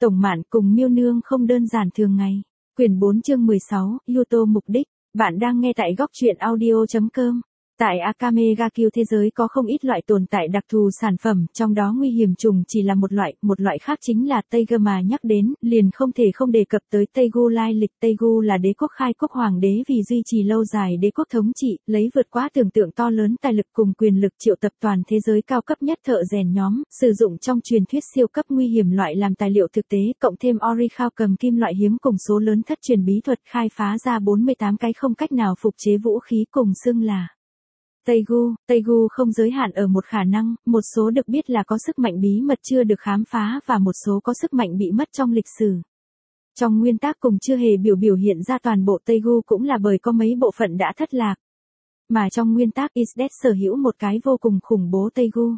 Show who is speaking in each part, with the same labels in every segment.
Speaker 1: Tổng Mạn cùng Miêu Nương không đơn giản thường ngày. Quyển 4 chương 16, Yuto mục đích. Bạn đang nghe tại góc truyện audio.com. Tại Akame ga Kill thế giới có không ít loại tồn tại đặc thù sản phẩm, trong đó nguy hiểm trùng chỉ là một loại khác chính là Teigu mà nhắc đến, liền không thể không đề cập tới Teigu lai lịch. Teigu là đế quốc khai quốc hoàng đế vì duy trì lâu dài đế quốc thống trị, lấy vượt quá tưởng tượng to lớn tài lực cùng quyền lực triệu tập toàn thế giới cao cấp nhất thợ rèn nhóm, sử dụng trong truyền thuyết siêu cấp nguy hiểm loại làm tài liệu thực tế, cộng thêm Orichalcum cầm kim loại hiếm cùng số lớn thất truyền bí thuật khai phá ra 48 cái không cách nào phục chế vũ khí cùng xưng là Teigu không giới hạn ở một khả năng, một số được biết là có sức mạnh bí mật chưa được khám phá và một số có sức mạnh bị mất trong lịch sử. Trong nguyên tác cùng chưa hề biểu hiện ra toàn bộ Teigu cũng là bởi có mấy bộ phận đã thất lạc. Mà trong nguyên tác Is Dead sở hữu một cái vô cùng khủng bố Teigu.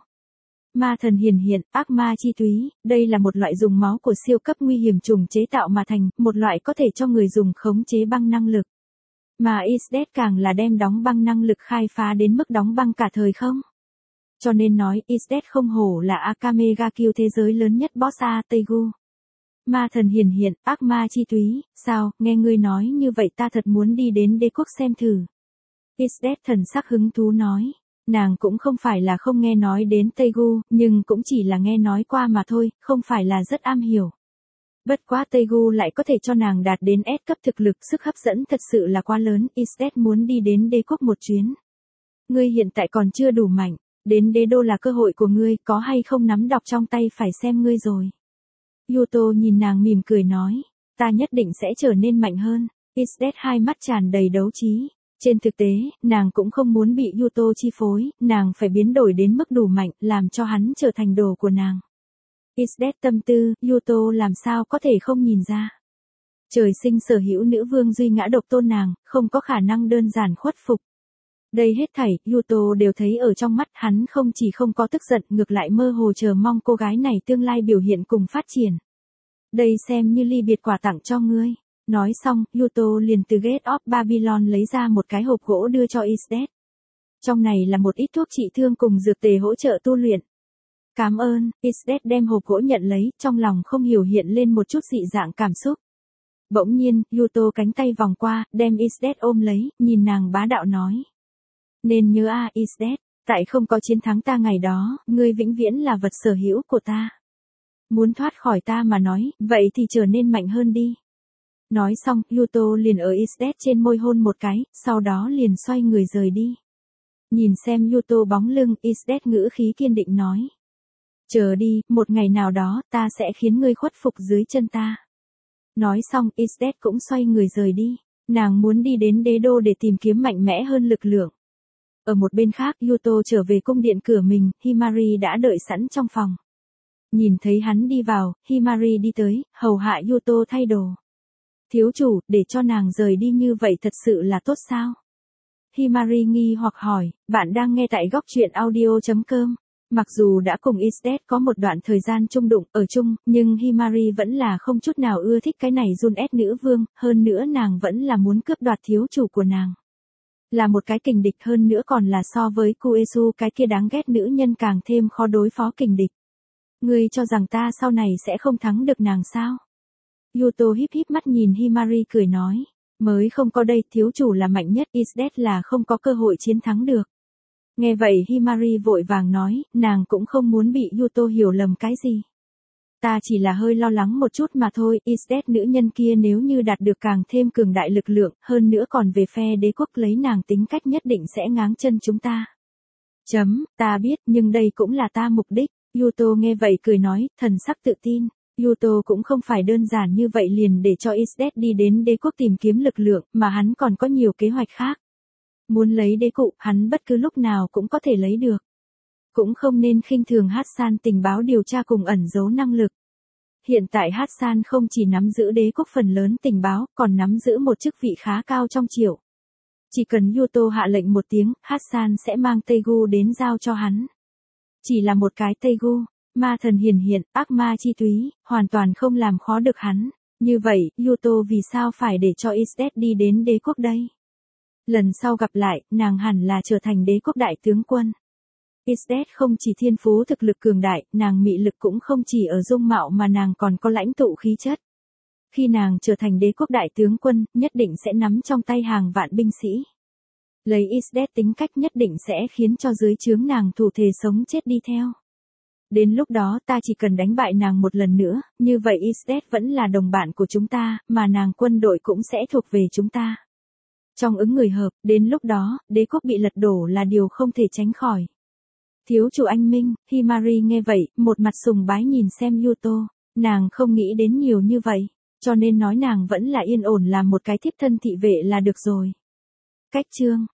Speaker 1: Ma thần hiển hiện, ác ma chi túy, đây là một loại dùng máu của siêu cấp nguy hiểm trùng chế tạo mà thành, một loại có thể cho người dùng khống chế băng năng lực. Mà Is Dead càng là đem đóng băng năng lực khai phá đến mức đóng băng cả thời không. Cho nên nói Is Dead không hổ là Akame ga Kill thế giới lớn nhất boss Teigu. Ma thần hiển hiện, ác ma chi túy, sao, nghe ngươi nói như vậy ta thật muốn đi đến đế quốc xem thử. Is Dead thần sắc hứng thú nói, nàng cũng không phải là không nghe nói đến Teigu, nhưng cũng chỉ là nghe nói qua mà thôi, không phải là rất am hiểu. Bất quá Teigu lại có thể cho nàng đạt đến S cấp thực lực, sức hấp dẫn thật sự là quá lớn. Is Dead muốn đi đến đế quốc một chuyến. Ngươi hiện tại còn chưa đủ mạnh, đến đế đô là cơ hội của ngươi, có hay không nắm đọc trong tay phải xem ngươi rồi. Yuto nhìn nàng mỉm cười nói, ta nhất định sẽ trở nên mạnh hơn. Is Dead hai mắt tràn đầy đấu trí. Trên thực tế, nàng cũng không muốn bị Yuto chi phối, nàng phải biến đổi đến mức đủ mạnh, làm cho hắn trở thành đồ của nàng. Is Dead tâm tư, Yuto làm sao có thể không nhìn ra. Trời sinh sở hữu nữ vương duy ngã độc tôn nàng, không có khả năng đơn giản khuất phục. Đây hết thảy, Yuto đều thấy ở trong mắt, hắn không chỉ không có tức giận, ngược lại mơ hồ chờ mong cô gái này tương lai biểu hiện cùng phát triển. Đây xem như ly biệt quà tặng cho ngươi. Nói xong, Yuto liền từ Gate of Babylon lấy ra một cái hộp gỗ đưa cho Is Dead. Trong này là một ít thuốc trị thương cùng dược tề hỗ trợ tu luyện. Cảm ơn, Is Dead đem hộp gỗ nhận lấy, trong lòng không hiểu hiện lên một chút dị dạng cảm xúc. Bỗng nhiên, Yuto cánh tay vòng qua, đem Is Dead ôm lấy, nhìn nàng bá đạo nói. Nên nhớ Is Dead, tại không có chiến thắng ta ngày đó, ngươi vĩnh viễn là vật sở hữu của ta. Muốn thoát khỏi ta mà nói, vậy thì trở nên mạnh hơn đi. Nói xong, Yuto liền ở Is Dead trên môi hôn một cái, sau đó liền xoay người rời đi. Nhìn xem Yuto bóng lưng, Is Dead ngữ khí kiên định nói. Chờ đi, một ngày nào đó, ta sẽ khiến ngươi khuất phục dưới chân ta. Nói xong, Is Dead cũng xoay người rời đi. Nàng muốn đi đến đế đô để tìm kiếm mạnh mẽ hơn lực lượng. Ở một bên khác, Yuto trở về cung điện cửa mình, Himari đã đợi sẵn trong phòng. Nhìn thấy hắn đi vào, Himari đi tới, hầu hạ Yuto thay đồ. Thiếu chủ, để cho nàng rời đi như vậy thật sự là tốt sao? Himari nghi hoặc hỏi, bạn đang nghe tại góc truyện audio.com. Mặc dù đã cùng Is Dead có một đoạn thời gian chung đụng, ở chung, nhưng Himari vẫn là không chút nào ưa thích cái này Jun S nữ vương, hơn nữa nàng vẫn là muốn cướp đoạt thiếu chủ của nàng. Là một cái kình địch, hơn nữa còn là so với Kuesu cái kia đáng ghét nữ nhân càng thêm khó đối phó kình địch. Ngươi cho rằng ta sau này sẽ không thắng được nàng sao? Yuto híp híp mắt nhìn Himari cười nói, mới không có đây, thiếu chủ là mạnh nhất, Is Dead là không có cơ hội chiến thắng được. Nghe vậy Himari vội vàng nói, nàng cũng không muốn bị Yuto hiểu lầm cái gì. Ta chỉ là hơi lo lắng một chút mà thôi, Is Dead nữ nhân kia nếu như đạt được càng thêm cường đại lực lượng, hơn nữa còn về phe đế quốc lấy nàng tính cách nhất định sẽ ngáng chân chúng ta. Ta biết, nhưng đây cũng là ta mục đích. Yuto nghe vậy cười nói, thần sắc tự tin. Yuto cũng không phải đơn giản như vậy liền để cho Is Dead đi đến đế quốc tìm kiếm lực lượng, mà hắn còn có nhiều kế hoạch khác. Muốn lấy đế cụ, hắn bất cứ lúc nào cũng có thể lấy được. Cũng không nên khinh thường Hassan tình báo điều tra cùng ẩn giấu năng lực. Hiện tại Hassan không chỉ nắm giữ đế quốc phần lớn tình báo, còn nắm giữ một chức vị khá cao trong triều. Chỉ cần Yuto hạ lệnh một tiếng, Hassan sẽ mang Teigu đến giao cho hắn. Chỉ là một cái Teigu, ma thần hiển hiện, ác ma chi túy, hoàn toàn không làm khó được hắn. Như vậy, Yuto vì sao phải để cho Is Dead đi đến đế quốc đây? Lần sau gặp lại, nàng hẳn là trở thành đế quốc đại tướng quân. Isdet không chỉ thiên phú thực lực cường đại, nàng mị lực cũng không chỉ ở dung mạo mà nàng còn có lãnh tụ khí chất. Khi nàng trở thành đế quốc đại tướng quân, nhất định sẽ nắm trong tay hàng vạn binh sĩ. Lấy Isdet tính cách nhất định sẽ khiến cho dưới trướng nàng thủ thề sống chết đi theo. Đến lúc đó ta chỉ cần đánh bại nàng một lần nữa, như vậy Isdet vẫn là đồng bạn của chúng ta, mà nàng quân đội cũng sẽ thuộc về chúng ta. Trong ứng người hợp, đến lúc đó, đế quốc bị lật đổ là điều không thể tránh khỏi. Thiếu chủ anh Minh, Himari nghe vậy, một mặt sùng bái nhìn xem Yuto, nàng không nghĩ đến nhiều như vậy, cho nên nói nàng vẫn là yên ổn làm một cái thiếp thân thị vệ là được rồi. Cách chương